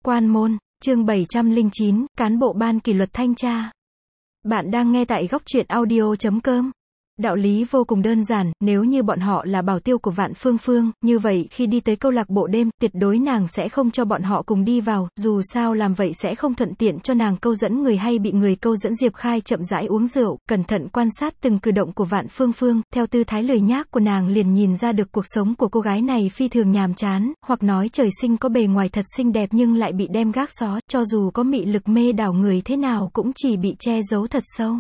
Quan môn, chương 709, cán bộ ban kỷ luật thanh tra. Bạn đang nghe tại góc truyện audio.com. Đạo lý vô cùng đơn giản, nếu như bọn họ là bảo tiêu của Vạn Phương Phương, như vậy khi đi tới câu lạc bộ đêm, tuyệt đối nàng sẽ không cho bọn họ cùng đi vào, dù sao làm vậy sẽ không thuận tiện cho nàng câu dẫn người hay bị người câu dẫn. Diệp Khai chậm rãi uống rượu, cẩn thận quan sát từng cử động của Vạn Phương Phương, theo tư thái lười nhác của nàng liền nhìn ra được cuộc sống của cô gái này phi thường nhàm chán, hoặc nói trời sinh có bề ngoài thật xinh đẹp nhưng lại bị đem gác xó, cho dù có mị lực mê đảo người thế nào cũng chỉ bị che giấu thật sâu.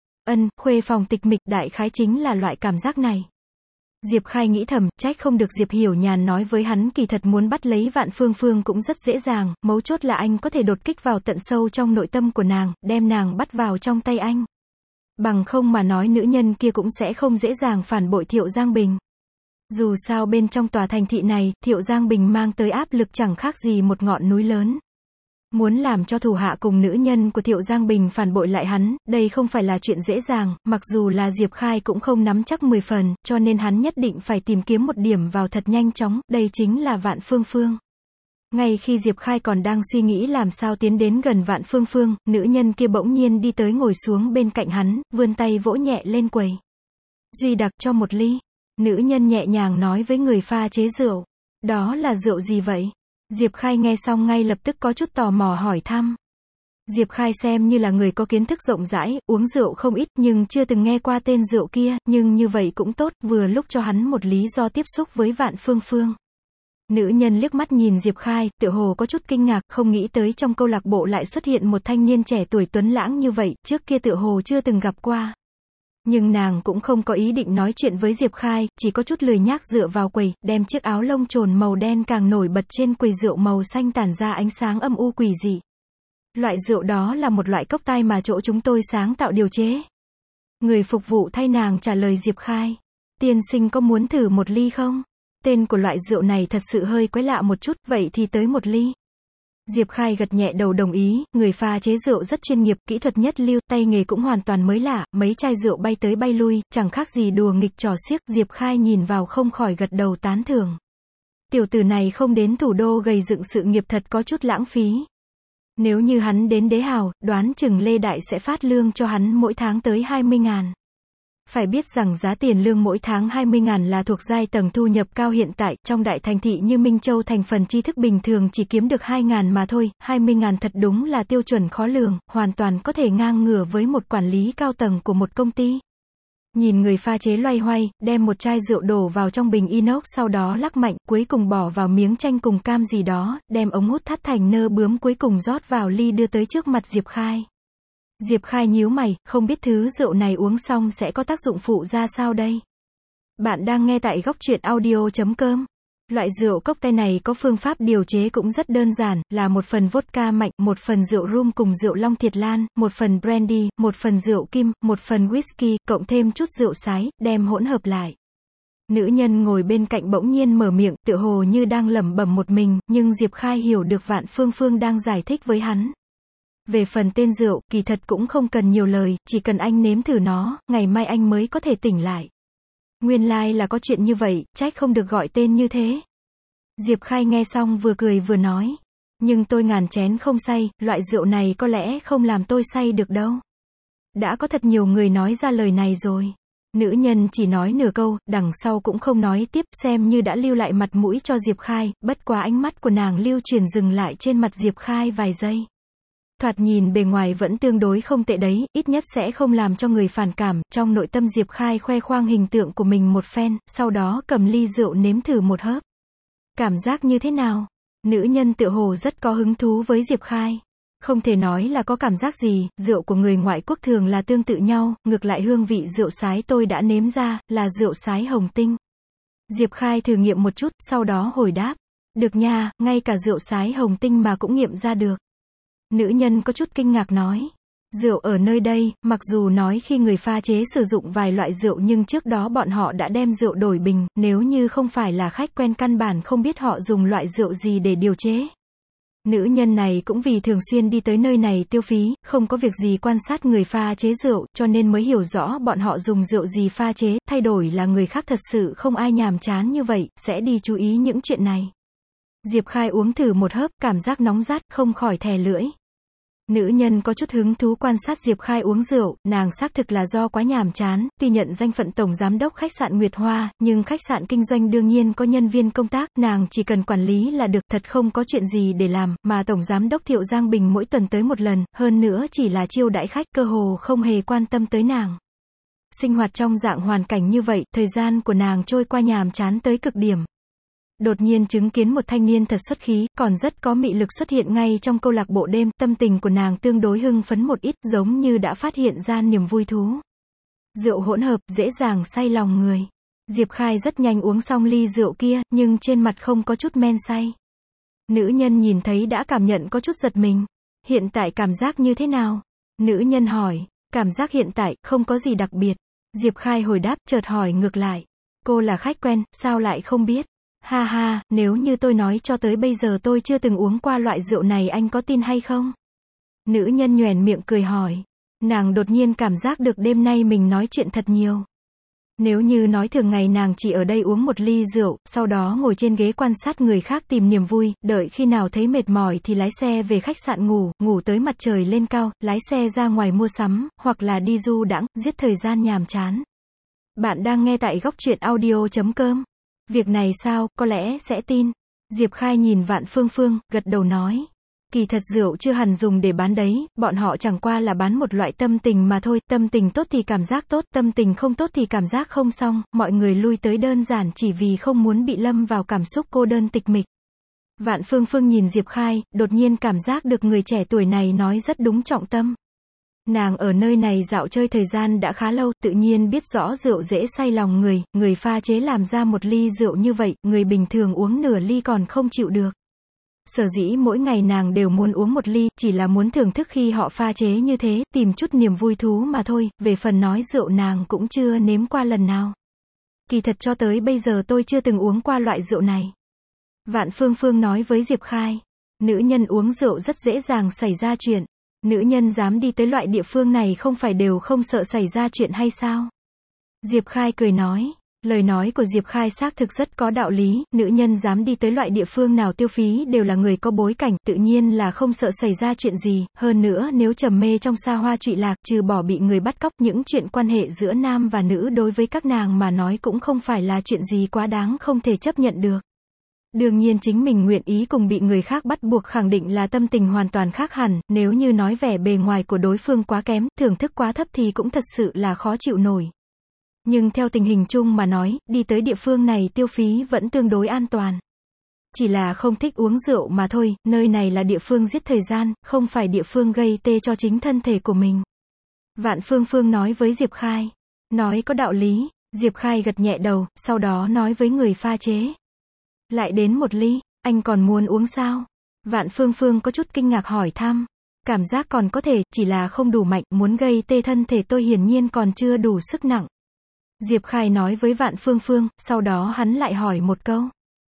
Khuê phòng tịch mịch, đại khái chính là loại cảm giác này. Diệp Khai nghĩ thầm, trách không được Diệp Hiểu Nhàn nói với hắn kỳ thật muốn bắt lấy Vạn Phương Phương cũng rất dễ dàng, mấu chốt là anh có thể đột kích vào tận sâu trong nội tâm của nàng, đem nàng bắt vào trong tay anh. Bằng không mà nói nữ nhân kia cũng sẽ không dễ dàng phản bội Thiệu Giang Bình. Dù sao bên trong tòa thành thị này, Thiệu Giang Bình mang tới áp lực chẳng khác gì một ngọn núi lớn. Muốn làm cho thủ hạ cùng nữ nhân của Thiệu Giang Bình phản bội lại hắn, đây không phải là chuyện dễ dàng, mặc dù là Diệp Khai cũng không nắm chắc 10 phần, cho nên hắn nhất định phải tìm kiếm một điểm vào thật nhanh chóng, đây chính là Vạn Phương Phương. Ngay khi Diệp Khai còn đang suy nghĩ làm sao tiến đến gần Vạn Phương Phương, nữ nhân kia bỗng nhiên đi tới ngồi xuống bên cạnh hắn, vươn tay vỗ nhẹ lên quầy. Duy đặc cho một ly. Nữ nhân nhẹ nhàng nói với người pha chế rượu. Đó là rượu gì vậy? Diệp Khai nghe xong ngay lập tức có chút tò mò hỏi thăm. Diệp Khai xem như là người có kiến thức rộng rãi, uống rượu không ít nhưng chưa từng nghe qua tên rượu kia, nhưng như vậy cũng tốt, vừa lúc cho hắn một lý do tiếp xúc với Vạn Phương Phương. Nữ nhân liếc mắt nhìn Diệp Khai, tựa hồ có chút kinh ngạc, không nghĩ tới trong câu lạc bộ lại xuất hiện một thanh niên trẻ tuổi tuấn lãng như vậy, trước kia tựa hồ chưa từng gặp qua. Nhưng nàng cũng không có ý định nói chuyện với Diệp Khai, chỉ có chút lười nhác dựa vào quầy, đem chiếc áo lông trồn màu đen càng nổi bật trên quầy rượu màu xanh tản ra ánh sáng âm u quỷ dị. Loại rượu đó là một loại cốc tai mà chỗ chúng tôi sáng tạo điều chế. Người phục vụ thay nàng trả lời Diệp Khai. Tiên sinh có muốn thử một ly không? Tên của loại rượu này thật sự hơi quái lạ một chút, vậy thì tới một ly. Diệp Khai gật nhẹ đầu đồng ý, người pha chế rượu rất chuyên nghiệp, kỹ thuật nhất lưu, tay nghề cũng hoàn toàn mới lạ, mấy chai rượu bay tới bay lui, chẳng khác gì đùa nghịch trò xiếc, Diệp Khai nhìn vào không khỏi gật đầu tán thưởng. Tiểu tử này không đến thủ đô gầy dựng sự nghiệp thật có chút lãng phí. Nếu như hắn đến Đế Hào, đoán chừng Lê Đại sẽ phát lương cho hắn mỗi tháng tới 20.000. Phải biết rằng giá tiền lương mỗi tháng 20.000 là thuộc giai tầng thu nhập cao hiện tại, trong đại thành thị như Minh Châu thành phần tri thức bình thường chỉ kiếm được 2.000 mà thôi, 20.000 thật đúng là tiêu chuẩn khó lường, hoàn toàn có thể ngang ngửa với một quản lý cao tầng của một công ty. Nhìn người pha chế loay hoay, đem một chai rượu đổ vào trong bình inox sau đó lắc mạnh, cuối cùng bỏ vào miếng chanh cùng cam gì đó, đem ống hút thắt thành nơ bướm cuối cùng rót vào ly đưa tới trước mặt Diệp Khai. Diệp Khai nhíu mày, không biết thứ rượu này uống xong sẽ có tác dụng phụ ra sao đây? Bạn đang nghe tại góc truyện audio.com. Loại rượu cocktail này có phương pháp điều chế cũng rất đơn giản, là một phần vodka mạnh, một phần rượu rum cùng rượu long thiệt lan, một phần brandy, một phần rượu kim, một phần whisky, cộng thêm chút rượu sái, đem hỗn hợp lại. Nữ nhân ngồi bên cạnh bỗng nhiên mở miệng, tựa hồ như đang lẩm bẩm một mình, nhưng Diệp Khai hiểu được Vạn Phương Phương đang giải thích với hắn. Về phần tên rượu, kỳ thật cũng không cần nhiều lời, chỉ cần anh nếm thử nó, ngày mai anh mới có thể tỉnh lại. Nguyên lai là có chuyện như vậy, trách không được gọi tên như thế. Diệp Khai nghe xong vừa cười vừa nói. Nhưng tôi ngàn chén không say, loại rượu này có lẽ không làm tôi say được đâu. Đã có thật nhiều người nói ra lời này rồi. Nữ nhân chỉ nói nửa câu, đằng sau cũng không nói tiếp, xem như đã lưu lại mặt mũi cho Diệp Khai, bất quá ánh mắt của nàng lưu chuyển dừng lại trên mặt Diệp Khai vài giây. Thoạt nhìn bề ngoài vẫn tương đối không tệ đấy, ít nhất sẽ không làm cho người phản cảm, trong nội tâm Diệp Khai khoe khoang hình tượng của mình một phen, sau đó cầm ly rượu nếm thử một hớp. Cảm giác như thế nào? Nữ nhân tựa hồ rất có hứng thú với Diệp Khai. Không thể nói là có cảm giác gì, rượu của người ngoại quốc thường là tương tự nhau, ngược lại hương vị rượu sái tôi đã nếm ra, là rượu sái Hồng Tinh. Diệp Khai thử nghiệm một chút, sau đó hồi đáp. Được nha, ngay cả rượu sái Hồng Tinh mà cũng nghiệm ra được. Nữ nhân có chút kinh ngạc nói. Rượu ở nơi đây, mặc dù nói khi người pha chế sử dụng vài loại rượu nhưng trước đó bọn họ đã đem rượu đổi bình, nếu như không phải là khách quen căn bản không biết họ dùng loại rượu gì để điều chế. Nữ nhân này cũng vì thường xuyên đi tới nơi này tiêu phí, không có việc gì quan sát người pha chế rượu, cho nên mới hiểu rõ bọn họ dùng rượu gì pha chế, thay đổi là người khác thật sự không ai nhàm chán như vậy, sẽ đi chú ý những chuyện này. Diệp Khai uống thử một hớp, cảm giác nóng rát, không khỏi thè lưỡi. Nữ nhân có chút hứng thú quan sát Diệp Khai uống rượu, nàng xác thực là do quá nhàm chán, tuy nhận danh phận tổng giám đốc khách sạn Nguyệt Hoa, nhưng khách sạn kinh doanh đương nhiên có nhân viên công tác, nàng chỉ cần quản lý là được, thật không có chuyện gì để làm, mà tổng giám đốc Thiệu Giang Bình mỗi tuần tới một lần, hơn nữa chỉ là chiêu đãi khách, cơ hồ không hề quan tâm tới nàng. Sinh hoạt trong dạng hoàn cảnh như vậy, thời gian của nàng trôi qua nhàm chán tới cực điểm. Đột nhiên chứng kiến một thanh niên thật xuất khí, còn rất có mị lực xuất hiện ngay trong câu lạc bộ đêm, tâm tình của nàng tương đối hưng phấn một ít, giống như đã phát hiện ra niềm vui thú. Rượu hỗn hợp, dễ dàng say lòng người. Diệp Khai rất nhanh uống xong ly rượu kia, nhưng trên mặt không có chút men say. Nữ nhân nhìn thấy đã cảm nhận có chút giật mình. Hiện tại cảm giác như thế nào? Nữ nhân hỏi. Cảm giác hiện tại, không có gì đặc biệt. Diệp Khai hồi đáp, chợt hỏi ngược lại. Cô là khách quen, sao lại không biết? Ha ha, nếu như tôi nói cho tới bây giờ tôi chưa từng uống qua loại rượu này anh có tin hay không? Nữ nhân nhoẻn miệng cười hỏi. Nàng đột nhiên cảm giác được đêm nay mình nói chuyện thật nhiều. Nếu như nói thường ngày nàng chỉ ở đây uống một ly rượu, sau đó ngồi trên ghế quan sát người khác tìm niềm vui, đợi khi nào thấy mệt mỏi thì lái xe về khách sạn ngủ, ngủ tới mặt trời lên cao, lái xe ra ngoài mua sắm, hoặc là đi du đãng, giết thời gian nhàm chán. Bạn đang nghe tại góc truyện audio.com. Việc này sao, có lẽ sẽ tin. Diệp Khai nhìn Vạn Phương Phương, gật đầu nói. Kỳ thật rượu chưa hẳn dùng để bán đấy, bọn họ chẳng qua là bán một loại tâm tình mà thôi, tâm tình tốt thì cảm giác tốt, tâm tình không tốt thì cảm giác không xong, mọi người lui tới đơn giản chỉ vì không muốn bị lâm vào cảm xúc cô đơn tịch mịch. Vạn Phương Phương nhìn Diệp Khai, đột nhiên cảm giác được người trẻ tuổi này nói rất đúng trọng tâm. Nàng ở nơi này dạo chơi thời gian đã khá lâu, tự nhiên biết rõ rượu dễ say lòng người, người pha chế làm ra một ly rượu như vậy, người bình thường uống nửa ly còn không chịu được. Sở dĩ mỗi ngày nàng đều muốn uống một ly, chỉ là muốn thưởng thức khi họ pha chế như thế, tìm chút niềm vui thú mà thôi, về phần nói rượu nàng cũng chưa nếm qua lần nào. Kỳ thật cho tới bây giờ tôi chưa từng uống qua loại rượu này. Vạn Phương Phương nói với Diệp Khai. Nữ nhân uống rượu rất dễ dàng xảy ra chuyện. Nữ nhân dám đi tới loại địa phương này không phải đều không sợ xảy ra chuyện hay sao? Diệp Khai cười nói. Lời nói của Diệp Khai xác thực rất có đạo lý, nữ nhân dám đi tới loại địa phương nào tiêu phí đều là người có bối cảnh, tự nhiên là không sợ xảy ra chuyện gì, hơn nữa nếu trầm mê trong xa hoa trụy lạc, trừ bỏ bị người bắt cóc, những chuyện quan hệ giữa nam và nữ đối với các nàng mà nói cũng không phải là chuyện gì quá đáng không thể chấp nhận được. Đương nhiên chính mình nguyện ý cùng bị người khác bắt buộc khẳng định là tâm tình hoàn toàn khác hẳn, nếu như nói vẻ bề ngoài của đối phương quá kém, thưởng thức quá thấp thì cũng thật sự là khó chịu nổi. Nhưng theo tình hình chung mà nói, đi tới địa phương này tiêu phí vẫn tương đối an toàn. Chỉ là không thích uống rượu mà thôi, nơi này là địa phương giết thời gian, không phải địa phương gây tê cho chính thân thể của mình. Vạn Phương Phương nói với Diệp Khai. Nói có đạo lý, Diệp Khai gật nhẹ đầu, sau đó nói với người pha chế. Lại đến một ly, anh còn muốn uống sao? Vạn Phương Phương có chút kinh ngạc hỏi thăm. Cảm giác còn có thể, chỉ là không đủ mạnh, muốn gây tê thân thể tôi hiển nhiên còn chưa đủ sức nặng. Diệp Khai nói với Vạn Phương Phương, sau đó hắn lại hỏi một câu.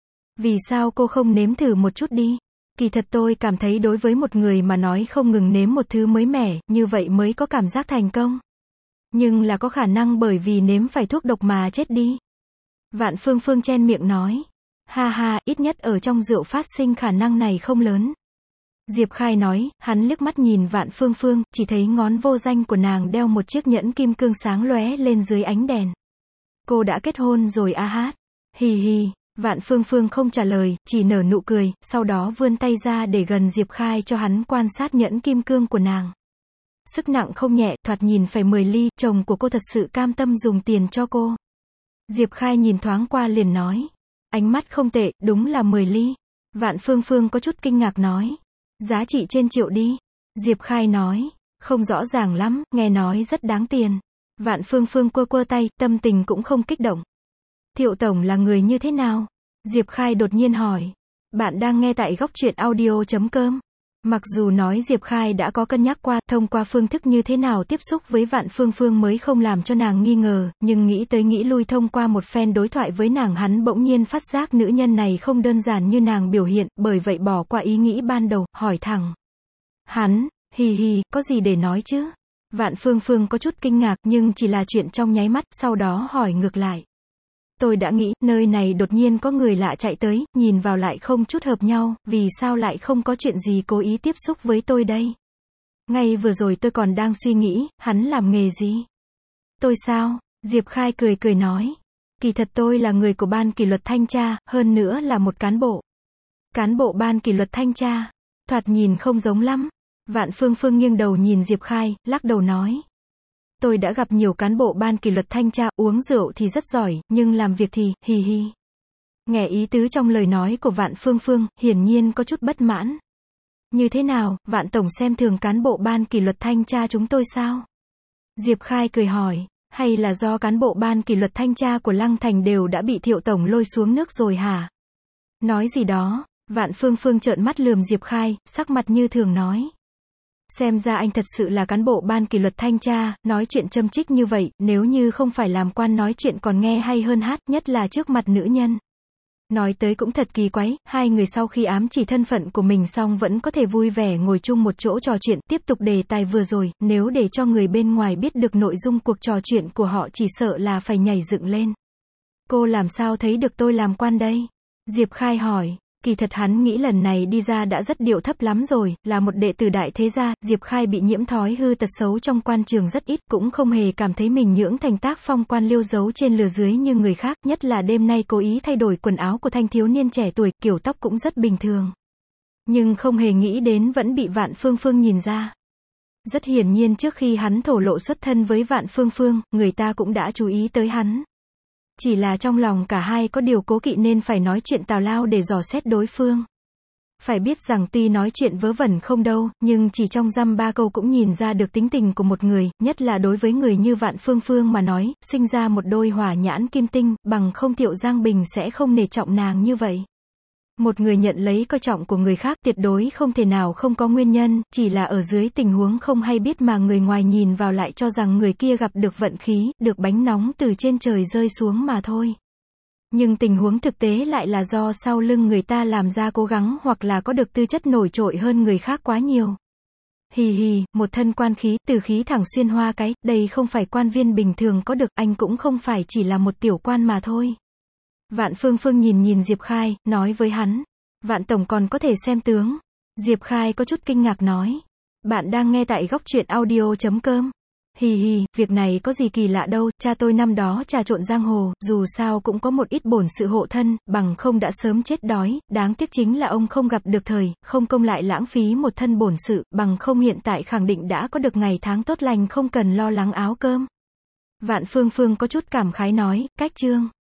Vì sao cô không nếm thử một chút đi? Kỳ thật tôi cảm thấy đối với một người mà nói không ngừng nếm một thứ mới mẻ, như vậy mới có cảm giác thành công. Nhưng là có khả năng bởi vì nếm phải thuốc độc mà chết đi. Vạn Phương Phương chen miệng nói. Ha ha, ít nhất ở trong rượu phát sinh khả năng này không lớn. Diệp Khai nói, hắn liếc mắt nhìn Vạn Phương Phương, chỉ thấy ngón vô danh của nàng đeo một chiếc nhẫn kim cương sáng lóe lên dưới ánh đèn. Cô đã kết hôn rồi a hát. Hì hì, Vạn Phương Phương không trả lời, chỉ nở nụ cười, sau đó vươn tay ra để gần Diệp Khai cho hắn quan sát nhẫn kim cương của nàng. Sức nặng không nhẹ, thoạt nhìn phải 10 ly, chồng của cô thật sự cam tâm dùng tiền cho cô. Diệp Khai nhìn thoáng qua liền nói. Ánh mắt không tệ, đúng là 10 ly. Vạn Phương Phương có chút kinh ngạc nói. Giá trị trên triệu đi. Diệp Khai nói. Không rõ ràng lắm, nghe nói rất đáng tiền. Vạn Phương Phương quơ quơ tay, tâm tình cũng không kích động. Thiệu tổng là người như thế nào? Diệp Khai đột nhiên hỏi. Bạn đang nghe tại góc truyện audio.com. Mặc dù nói Diệp Khai đã có cân nhắc qua, thông qua phương thức như thế nào tiếp xúc với Vạn Phương Phương mới không làm cho nàng nghi ngờ, nhưng nghĩ tới nghĩ lui thông qua một phen đối thoại với nàng hắn bỗng nhiên phát giác nữ nhân này không đơn giản như nàng biểu hiện, bởi vậy bỏ qua ý nghĩ ban đầu, hỏi thẳng. Hắn, hì hì, có gì để nói chứ? Vạn Phương Phương có chút kinh ngạc nhưng chỉ là chuyện trong nháy mắt, sau đó hỏi ngược lại. Tôi đã nghĩ, nơi này đột nhiên có người lạ chạy tới, nhìn vào lại không chút hợp nhau, vì sao lại không có chuyện gì cố ý tiếp xúc với tôi đây? Ngay vừa rồi tôi còn đang suy nghĩ, hắn làm nghề gì? Tôi sao? Diệp Khai cười cười nói. Kỳ thật tôi là người của ban kỷ luật thanh tra, hơn nữa là một cán bộ. Cán bộ ban kỷ luật thanh tra. Thoạt nhìn không giống lắm. Vạn Phương Phương nghiêng đầu nhìn Diệp Khai, lắc đầu nói. Tôi đã gặp nhiều cán bộ ban kỷ luật thanh tra, uống rượu thì rất giỏi, nhưng làm việc thì, hì hì. Nghe ý tứ trong lời nói của Vạn Phương Phương, hiển nhiên có chút bất mãn. Như thế nào, Vạn Tổng xem thường cán bộ ban kỷ luật thanh tra chúng tôi sao? Diệp Khai cười hỏi, hay là do cán bộ ban kỷ luật thanh tra của Lăng Thành đều đã bị Thiệu Tổng lôi xuống nước rồi hả? Nói gì đó, Vạn Phương Phương trợn mắt lườm Diệp Khai, sắc mặt như thường nói. Xem ra anh thật sự là cán bộ ban kỷ luật thanh tra, nói chuyện châm chích như vậy, nếu như không phải làm quan nói chuyện còn nghe hay hơn hát, nhất là trước mặt nữ nhân. Nói tới cũng thật kỳ quái, hai người sau khi ám chỉ thân phận của mình xong vẫn có thể vui vẻ ngồi chung một chỗ trò chuyện, tiếp tục đề tài vừa rồi, nếu để cho người bên ngoài biết được nội dung cuộc trò chuyện của họ chỉ sợ là phải nhảy dựng lên. Cô làm sao thấy được tôi làm quan đây? Diệp Khai hỏi. Kỳ thật hắn nghĩ lần này đi ra đã rất điệu thấp lắm rồi, là một đệ tử đại thế gia, Diệp Khai bị nhiễm thói hư tật xấu trong quan trường rất ít, cũng không hề cảm thấy mình nhưỡng thành tác phong quan liêu giấu trên lừa dưới như người khác, nhất là đêm nay cố ý thay đổi quần áo của thanh thiếu niên trẻ tuổi, kiểu tóc cũng rất bình thường. Nhưng không hề nghĩ đến vẫn bị Vạn Phương Phương nhìn ra. Rất hiển nhiên trước khi hắn thổ lộ xuất thân với Vạn Phương Phương, người ta cũng đã chú ý tới hắn. Chỉ là trong lòng cả hai có điều cố kỵ nên phải nói chuyện tào lao để dò xét đối phương. Phải biết rằng tuy nói chuyện vớ vẩn không đâu, nhưng chỉ trong dăm ba câu cũng nhìn ra được tính tình của một người, nhất là đối với người như Vạn Phương Phương mà nói, sinh ra một đôi hỏa nhãn kim tinh, bằng không Thiệu Giang Bình sẽ không nể trọng nàng như vậy. Một người nhận lấy coi trọng của người khác tuyệt đối không thể nào không có nguyên nhân, chỉ là ở dưới tình huống không hay biết mà người ngoài nhìn vào lại cho rằng người kia gặp được vận khí, được bánh nóng từ trên trời rơi xuống mà thôi. Nhưng tình huống thực tế lại là do sau lưng người ta làm ra cố gắng hoặc là có được tư chất nổi trội hơn người khác quá nhiều. Hì hì, một thân quan khí, từ khí thẳng xuyên hoa cái, đây không phải quan viên bình thường có được, anh cũng không phải chỉ là một tiểu quan mà thôi. Vạn Phương Phương nhìn Diệp Khai, nói với hắn. Vạn Tổng còn có thể xem tướng. Diệp Khai có chút kinh ngạc nói. Bạn đang nghe tại góc truyện audio.com. Hì hì, việc này có gì kỳ lạ đâu, cha tôi năm đó trà trộn giang hồ, dù sao cũng có một ít bổn sự hộ thân, bằng không đã sớm chết đói, đáng tiếc chính là ông không gặp được thời, không công lại lãng phí một thân bổn sự, bằng không hiện tại khẳng định đã có được ngày tháng tốt lành không cần lo lắng áo cơm. Vạn Phương Phương có chút cảm khái nói, cách chương.